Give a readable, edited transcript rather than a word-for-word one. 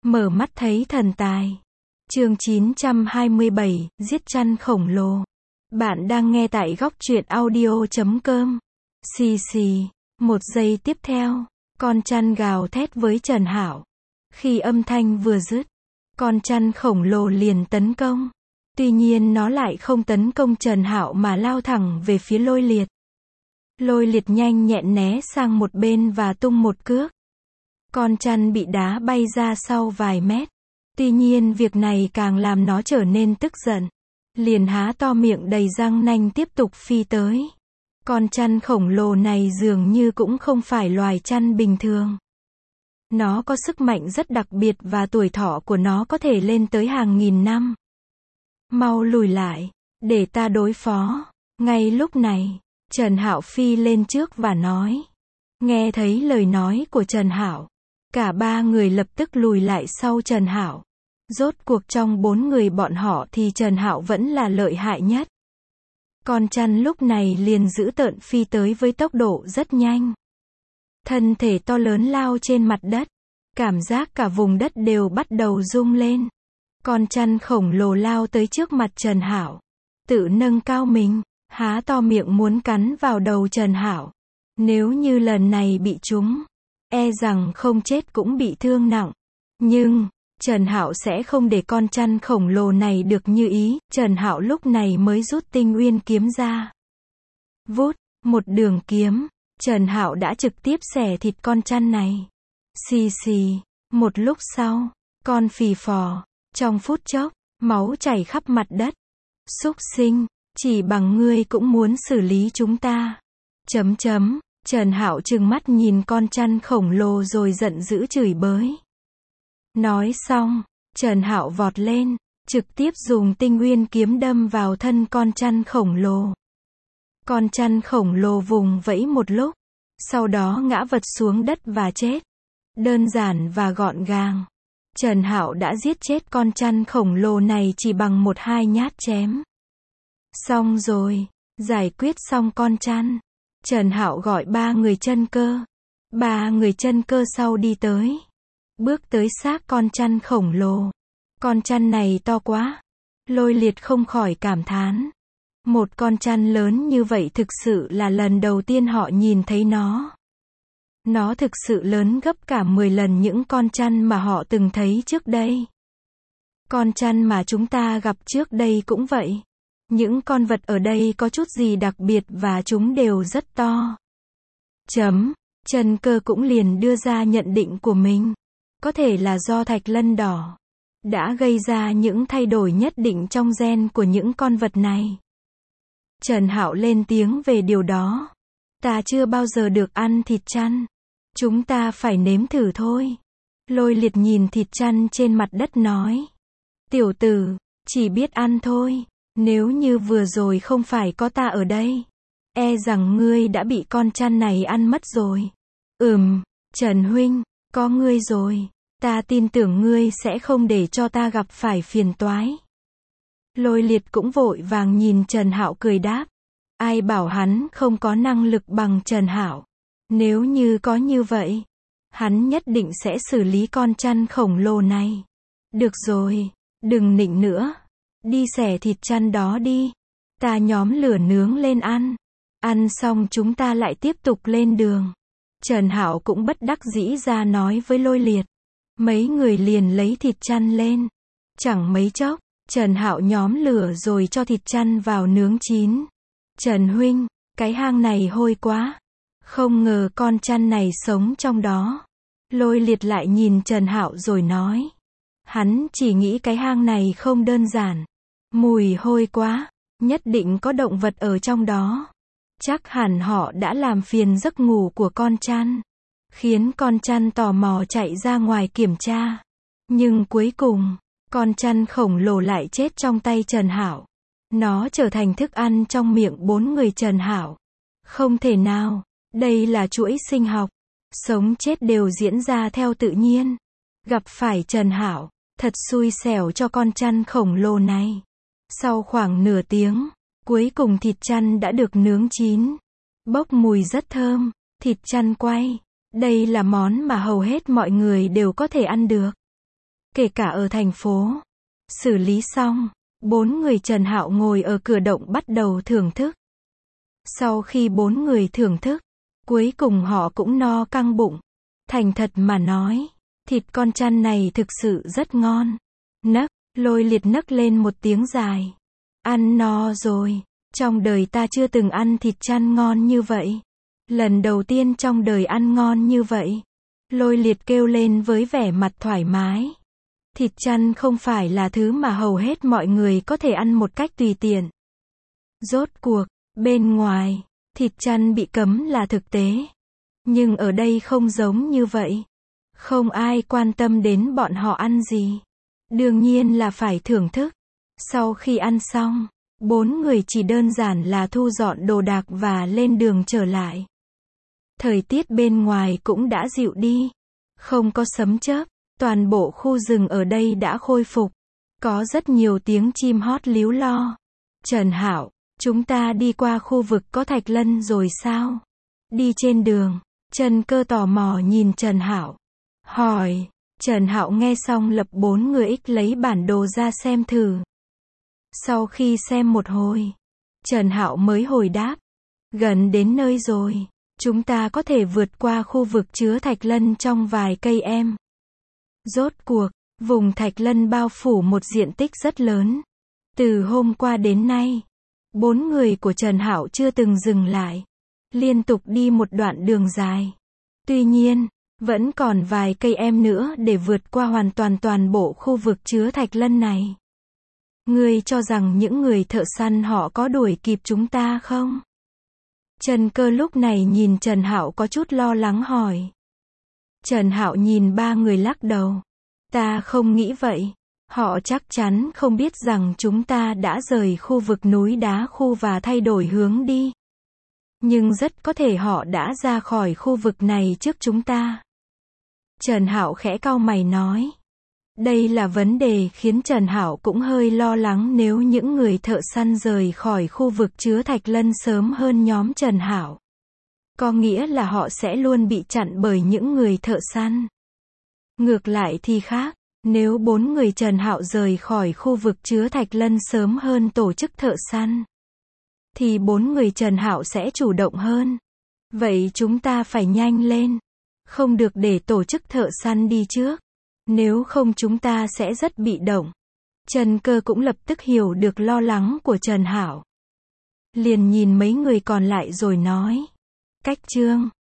Mở mắt thấy thần tài. Chương 927, giết chăn khổng lồ. Bạn đang nghe tại góc truyện audio.com. Xì xì. Một giây tiếp theo, con chăn gào thét với Trần Hạo. Khi âm thanh vừa dứt, con chăn khổng lồ liền tấn công. Tuy nhiên nó lại không tấn công Trần Hạo mà lao thẳng về phía Lôi Liệt. Lôi Liệt nhanh nhẹn né sang một bên và tung một cước. Con chăn bị đá bay ra sau vài mét. Tuy nhiên việc này càng làm nó trở nên tức giận. Liền há to miệng đầy răng nanh tiếp tục phi tới. Con chăn khổng lồ này dường như cũng không phải loài chăn bình thường. Nó có sức mạnh rất đặc biệt và tuổi thọ của nó có thể lên tới hàng nghìn năm. Mau lùi lại, để ta đối phó. Ngay lúc này, Trần Hạo phi lên trước và nói. Nghe thấy lời nói của Trần Hạo, cả ba người lập tức lùi lại sau Trần Hạo. Rốt cuộc trong bốn người bọn họ thì Trần Hạo vẫn là lợi hại nhất. Con chăn lúc này liền dữ tợn phi tới với tốc độ rất nhanh. Thân thể to lớn lao trên mặt đất. Cảm giác cả vùng đất đều bắt đầu rung lên. Con chăn khổng lồ lao tới trước mặt Trần Hạo. Tự nâng cao mình, há to miệng muốn cắn vào đầu Trần Hạo. Nếu như lần này bị trúng, e rằng không chết cũng bị thương nặng. Nhưng Trần Hạo sẽ không để con chăn khổng lồ này được như ý. Trần Hạo lúc này mới rút Tinh Uyên kiếm ra. Vút, một đường kiếm, Trần Hạo đã trực tiếp xẻ thịt con chăn này. Xì xì, một lúc sau, con phì phò, trong phút chốc, máu chảy khắp mặt đất. Súc sinh, chỉ bằng ngươi cũng muốn xử lý chúng ta. Trần Hạo trừng mắt nhìn con chăn khổng lồ rồi giận dữ chửi bới. Nói xong, Trần Hạo vọt lên, trực tiếp dùng Tinh Uyên kiếm đâm vào thân con chăn khổng lồ. Con chăn khổng lồ vùng vẫy một lúc, sau đó ngã vật xuống đất và chết. Đơn giản và gọn gàng. Trần Hạo đã giết chết con chăn khổng lồ này chỉ bằng 1-2 nhát chém. Xong rồi, giải quyết xong con chăn. Trần Hạo gọi 3 người chân cơ. 3 người chân cơ sau đi tới. Bước tới xác con chăn khổng lồ. Con chăn này to quá. Lôi Liệt không khỏi cảm thán. Một con chăn lớn như vậy thực sự là lần đầu tiên họ nhìn thấy nó. Nó thực sự lớn gấp cả 10 lần những con chăn mà họ từng thấy trước đây. Con chăn mà chúng ta gặp trước đây cũng vậy. Những con vật ở đây có chút gì đặc biệt và chúng đều rất to. Chân cơ cũng liền đưa ra nhận định của mình. Có thể là do thạch lân đỏ đã gây ra những thay đổi nhất định trong gen của những con vật này. Trần Hạo lên tiếng về điều đó. Ta chưa bao giờ được ăn thịt chăn. Chúng ta phải nếm thử thôi. Lôi Liệt nhìn thịt chăn trên mặt đất nói. Tiểu tử, chỉ biết ăn thôi. Nếu như vừa rồi không phải có ta ở đây, e rằng ngươi đã bị con chăn này ăn mất rồi. Trần huynh, có ngươi rồi. Ta tin tưởng ngươi sẽ không để cho ta gặp phải phiền toái. Lôi Liệt cũng vội vàng nhìn Trần Hạo cười đáp. Ai bảo hắn không có năng lực bằng Trần Hạo. Nếu như có như vậy, hắn nhất định sẽ xử lý con chăn khổng lồ này. Được rồi, đừng nịnh nữa. Đi xẻ thịt chăn đó đi. Ta nhóm lửa nướng lên ăn. Ăn xong chúng ta lại tiếp tục lên đường. Trần Hạo cũng bất đắc dĩ ra nói với Lôi Liệt. Mấy người liền lấy thịt chăn lên. Chẳng mấy chốc, Trần Hạo nhóm lửa rồi cho thịt chăn vào nướng chín. Trần huynh, cái hang này hôi quá. Không ngờ con chăn này sống trong đó. Lôi Liệt lại nhìn Trần Hạo rồi nói. Hắn chỉ nghĩ cái hang này không đơn giản. Mùi hôi quá. Nhất định có động vật ở trong đó. Chắc hẳn họ đã làm phiền giấc ngủ của con chăn. Khiến con chăn tò mò chạy ra ngoài kiểm tra. Nhưng cuối cùng, con chăn khổng lồ lại chết trong tay Trần Hạo. Nó trở thành thức ăn trong miệng 4 người Trần Hạo. Không thể nào. Đây là chuỗi sinh học. Sống chết đều diễn ra theo tự nhiên. Gặp phải Trần Hạo, thật xui xẻo cho con chăn khổng lồ này. Sau khoảng nửa tiếng, cuối cùng thịt chăn đã được nướng chín. Bốc mùi rất thơm. Thịt chăn quay. Đây là món mà hầu hết mọi người đều có thể ăn được. kể cả ở thành phố. Xử lý xong, 4 người Trần Hạo ngồi ở cửa động bắt đầu thưởng thức. Sau khi 4 người thưởng thức, cuối cùng họ cũng no căng bụng. Thành thật mà nói, thịt con chăn này thực sự rất ngon. Lôi Liệt nấc lên một tiếng dài. Ăn no rồi, trong đời ta chưa từng ăn thịt chăn ngon như vậy. Lần đầu tiên trong đời ăn ngon như vậy. Lôi Liệt kêu lên với vẻ mặt thoải mái. Thịt chăn không phải là thứ mà hầu hết mọi người có thể ăn một cách tùy tiện. Rốt cuộc, bên ngoài, thịt chăn bị cấm là thực tế. Nhưng ở đây không giống như vậy. Không ai quan tâm đến bọn họ ăn gì. Đương nhiên là phải thưởng thức. Sau khi ăn xong, 4 người chỉ đơn giản là thu dọn đồ đạc và lên đường trở lại. Thời tiết bên ngoài cũng đã dịu đi. Không có sấm chớp. Toàn bộ khu rừng ở đây đã khôi phục. Có rất nhiều tiếng chim hót líu lo. Trần Hạo, chúng ta đi qua khu vực có thạch lân rồi sao? Đi trên đường, Trần Cơ tò mò nhìn Trần Hạo. Hỏi, Trần Hạo nghe xong lập 4 người ích lấy bản đồ ra xem thử. Sau khi xem một hồi, Trần Hạo mới hồi đáp. Gần đến nơi rồi, chúng ta có thể vượt qua khu vực chứa thạch lân trong vài cây em. Rốt cuộc, vùng thạch lân bao phủ một diện tích rất lớn. Từ hôm qua đến nay, 4 người của Trần Hạo chưa từng dừng lại. Liên tục đi một đoạn đường dài. Tuy nhiên, vẫn còn vài cây em nữa để vượt qua hoàn toàn bộ khu vực chứa thạch lân này. Ngươi cho rằng những người thợ săn họ có đuổi kịp chúng ta không? Trần Cơ lúc này nhìn Trần Hạo có chút lo lắng hỏi. Trần Hạo nhìn 3 người lắc đầu. Ta không nghĩ vậy. Họ chắc chắn không biết rằng chúng ta đã rời khu vực núi đá khu và thay đổi hướng đi. Nhưng rất có thể họ đã ra khỏi khu vực này trước chúng ta. Trần Hạo khẽ cau mày nói. Đây là vấn đề khiến Trần Hạo cũng hơi lo lắng nếu những người thợ săn rời khỏi khu vực chứa thạch lân sớm hơn nhóm Trần Hạo. Có nghĩa là họ sẽ luôn bị chặn bởi những người thợ săn. Ngược lại thì khác, nếu 4 người Trần Hạo rời khỏi khu vực chứa thạch lân sớm hơn tổ chức thợ săn, thì 4 người Trần Hạo sẽ chủ động hơn. Vậy chúng ta phải nhanh lên. Không được để tổ chức thợ săn đi trước. Nếu không chúng ta sẽ rất bị động. Trần Cơ cũng lập tức hiểu được lo lắng của Trần Hạo. Liền nhìn mấy người còn lại rồi nói. Cách Trương,